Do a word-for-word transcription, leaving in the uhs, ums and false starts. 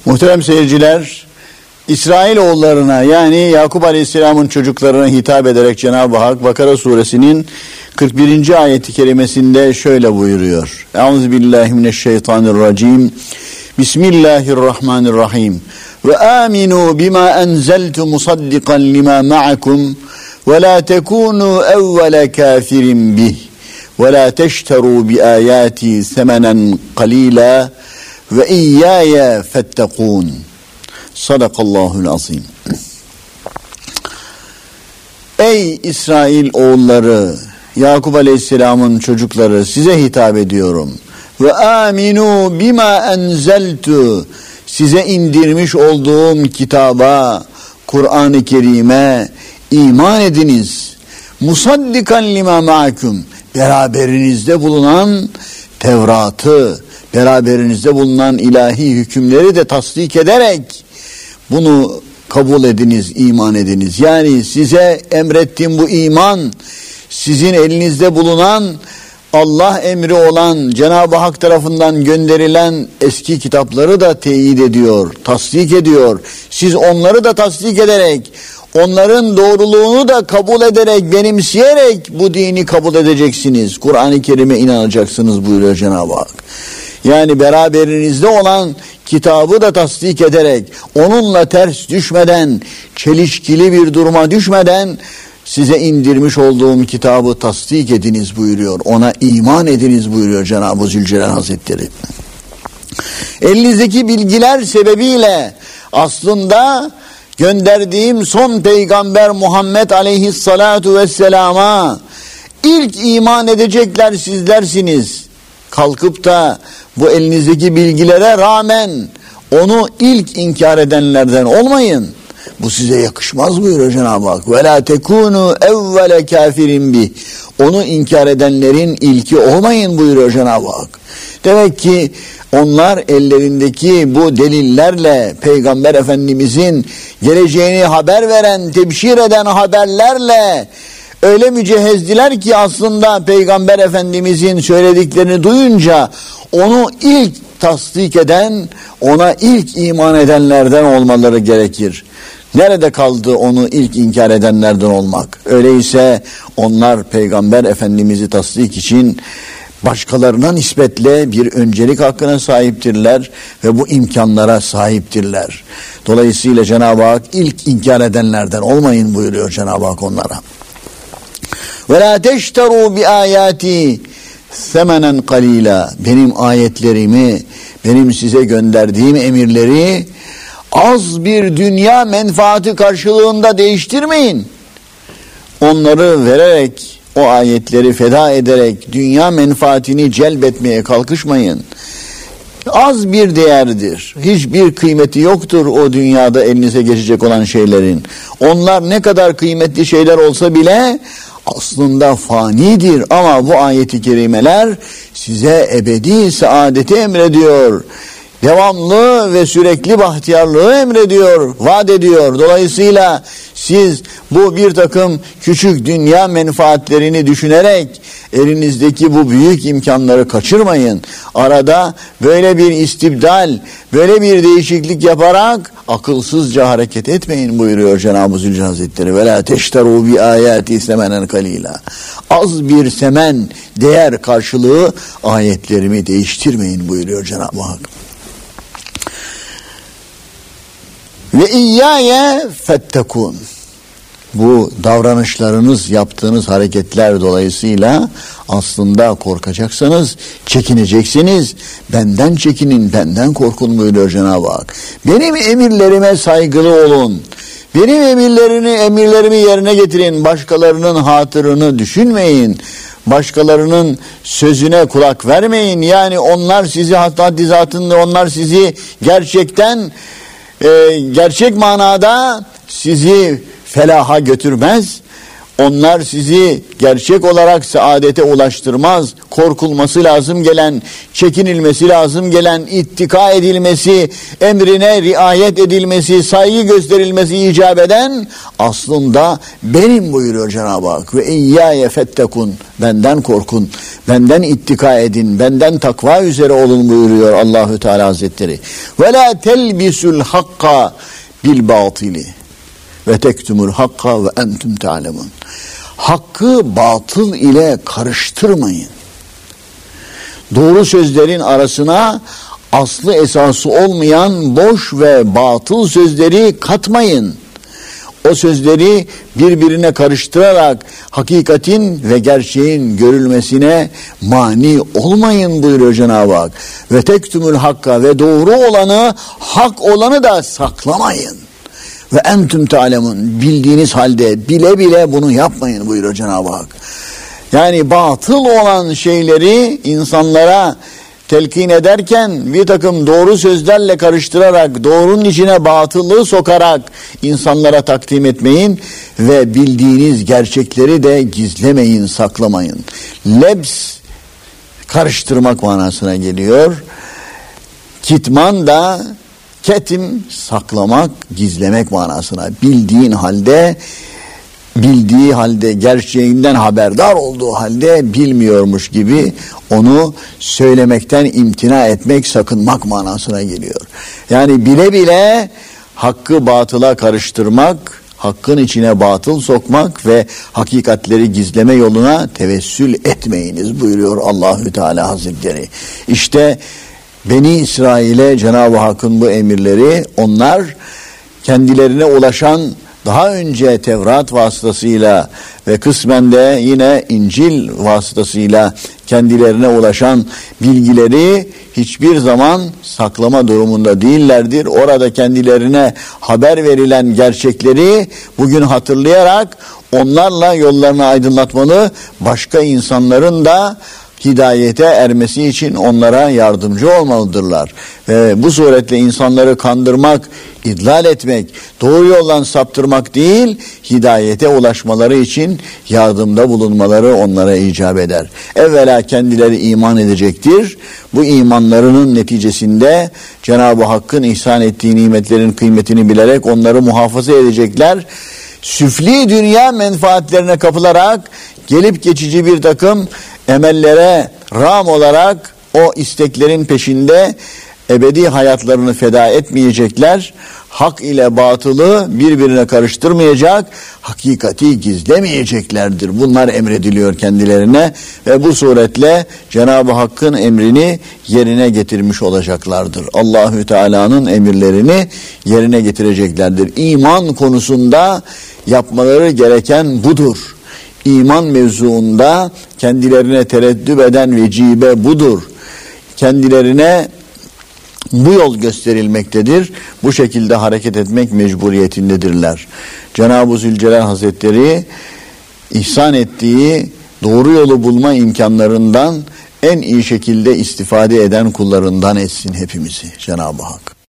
Muhterem seyirciler, İsrailoğullarına yani Yakup Aleyhisselam'ın çocuklarına hitap ederek Cenab-ı Hak Bakara suresinin kırk birinci ayeti kerimesinde şöyle buyuruyor. Euzubillahimineşşeytanirracim. Bismillahirrahmanirrahim. Ve aminu bima enzeltu musaddikan lima ma'akum ve la tekunu evvele kafirin bih ve la teşteru bi ayati semenen qalila ve iyyaya fettekûn. Sadakallahul azim. Ey İsrail oğulları, Yakup Aleyhisselam'ın çocukları, size hitap ediyorum. Ve aminu bima enzeltu, size indirmiş olduğum kitaba, Kur'an-ı Kerim'e iman ediniz. Musaddikan lima ma'akum, beraberinizde bulunan Tevrat'ı, beraberinizde bulunan ilahi hükümleri de tasdik ederek bunu kabul ediniz, iman ediniz. Yani size emrettiğim bu iman, sizin elinizde bulunan Allah emri olan Cenab-ı Hak tarafından gönderilen eski kitapları da teyit ediyor, tasdik ediyor. Siz onları da tasdik ederek, onların doğruluğunu da kabul ederek, benimseyerek bu dini kabul edeceksiniz. Kur'an-ı Kerim'e inanacaksınız buyuruyor Cenab-ı Hak. Yani beraberinizde olan kitabı da tasdik ederek, onunla ters düşmeden, çelişkili bir duruma düşmeden size indirmiş olduğum kitabı tasdik ediniz buyuruyor. Ona iman ediniz buyuruyor Cenab-ı Zülcelal Hazretleri. Elinizdeki bilgiler sebebiyle aslında gönderdiğim son peygamber Muhammed Aleyhissalatu Vesselam'a ilk iman edecekler sizlersiniz. Kalkıp da bu elinizdeki bilgilere rağmen onu ilk inkar edenlerden olmayın. Bu size yakışmaz buyuruyor Cenab-ı Hak. Ve la tekunu evvele kafirin bih. Onu inkar edenlerin ilki olmayın buyuruyor Cenab-ı Hak. Demek ki onlar ellerindeki bu delillerle, Peygamber Efendimizin geleceğini haber veren, tebşir eden haberlerle öyle mücehezdiler ki aslında Peygamber Efendimizin söylediklerini duyunca onu ilk tasdik eden, ona ilk iman edenlerden olmaları gerekir. Nerede kaldı onu ilk inkar edenlerden olmak? Öyleyse onlar Peygamber Efendimiz'i tasdik için başkalarına nispetle bir öncelik hakkına sahiptirler ve bu imkanlara sahiptirler. Dolayısıyla Cenab-ı Hak ilk inkar edenlerden olmayın buyuruyor Cenab-ı Hak onlara. Ve la teşteru bi ayati semenen qalila. Benim ayetlerimi, benim size gönderdiğim emirleri az bir dünya menfaati karşılığında değiştirmeyin. Onları vererek, o ayetleri feda ederek dünya menfaatini celbetmeye kalkışmayın. Az bir değerdir. Hiçbir kıymeti yoktur o dünyada elinize geçecek olan şeylerin. Onlar ne kadar kıymetli şeyler olsa bile aslında fanidir ama bu ayet-i kerimeler size ebedi saadeti emrediyor. Devamlı ve sürekli bahtiyarlığı emrediyor, vaat ediyor. Dolayısıyla siz bu bir takım küçük dünya menfaatlerini düşünerek elinizdeki bu büyük imkanları kaçırmayın. Arada böyle bir istibdal, böyle bir değişiklik yaparak akılsızca hareket etmeyin buyuruyor Cenab-ı Zülcelal Hazretleri. Ve la teşteru bi ayati semenen kalila. Az bir semen, değer karşılığı ayetlerimi değiştirmeyin buyuruyor Cenab-ı Hak. Ve iyyâye fettekûn. Bu davranışlarınız, yaptığınız hareketler dolayısıyla aslında korkacaksınız, çekineceksiniz. Benden çekinin, benden korkun buyuruyor Cenab-ı Hak. Benim emirlerime saygılı olun. Benim emirlerini, emirlerimi yerine getirin. Başkalarının hatırını düşünmeyin. Başkalarının sözüne kulak vermeyin. Yani onlar sizi hatta dizatında onlar sizi gerçekten e, gerçek manada sizi felaha götürmez. Onlar sizi gerçek olarak saadete ulaştırmaz. Korkulması lazım gelen, çekinilmesi lazım gelen, ittika edilmesi, emrine riayet edilmesi, saygı gösterilmesi icap eden aslında benim buyuruyor Cenab-ı Hak. Ve iyyâye fettekun, benden korkun, benden ittika edin, benden takva üzere olun buyuruyor Allahü Teala Hazretleri. Ve la telbisul hakka bil batili ve tektumul hakka ve entum ta'lemun. Hakkı batıl ile karıştırmayın. Doğru sözlerin arasına aslı esası olmayan boş ve batıl sözleri katmayın. O sözleri birbirine karıştırarak hakikatin ve gerçeğin görülmesine mani olmayın buyuruyor Cenab-ı Hak. Ve tektumul hakka, ve doğru olanı, hak olanı da saklamayın. Ve entüm ta'lemun, bildiğiniz halde bile bile bunu yapmayın buyuruyor Cenab-ı Hak. Yani batıl olan şeyleri insanlara telkin ederken bir takım doğru sözlerle karıştırarak, doğrunun içine batıllığı sokarak insanlara takdim etmeyin ve bildiğiniz gerçekleri de gizlemeyin, saklamayın. Lebs, karıştırmak manasına geliyor. Kitman da, ketim, saklamak, gizlemek manasına. Bildiğin halde, bildiği halde, gerçeğinden haberdar olduğu halde bilmiyormuş gibi onu söylemekten imtina etmek, sakınmak manasına geliyor. Yani bile bile hakkı batıla karıştırmak, hakkın içine batıl sokmak ve hakikatleri gizleme yoluna tevessül etmeyiniz buyuruyor Allahü Teala Hazretleri. İşte Beni İsrail'e Cenab-ı Hakk'ın bu emirleri, onlar kendilerine ulaşan daha önce Tevrat vasıtasıyla ve kısmen de yine İncil vasıtasıyla kendilerine ulaşan bilgileri hiçbir zaman saklama durumunda değillerdir. Orada kendilerine haber verilen gerçekleri bugün hatırlayarak onlarla yollarını aydınlatmalı, başka insanların da hidayete ermesi için onlara yardımcı olmalıdırlar. Ve bu suretle insanları kandırmak, idlal etmek, doğru yoldan saptırmak değil, hidayete ulaşmaları için yardımda bulunmaları onlara icap eder. Evvela kendileri iman edecektir. Bu imanlarının neticesinde Cenab-ı Hakk'ın ihsan ettiği nimetlerin kıymetini bilerek onları muhafaza edecekler. Süfli dünya menfaatlerine kapılarak gelip geçici bir takım emellere rağm olarak o isteklerin peşinde ebedi hayatlarını feda etmeyecekler. Hak ile batılı birbirine karıştırmayacak, hakikati gizlemeyeceklerdir. Bunlar emrediliyor kendilerine ve bu suretle Cenab-ı Hakk'ın emrini yerine getirmiş olacaklardır. Allahü Teala'nın emirlerini yerine getireceklerdir. İman konusunda yapmaları gereken budur. İman mevzuunda kendilerine tereddüt eden vecibe budur. Kendilerine bu yol gösterilmektedir. Bu şekilde hareket etmek mecburiyetindedirler. Cenab-ı Zülcelal Hazretleri ihsan ettiği doğru yolu bulma imkanlarından en iyi şekilde istifade eden kullarından etsin hepimizi Cenab-ı Hak.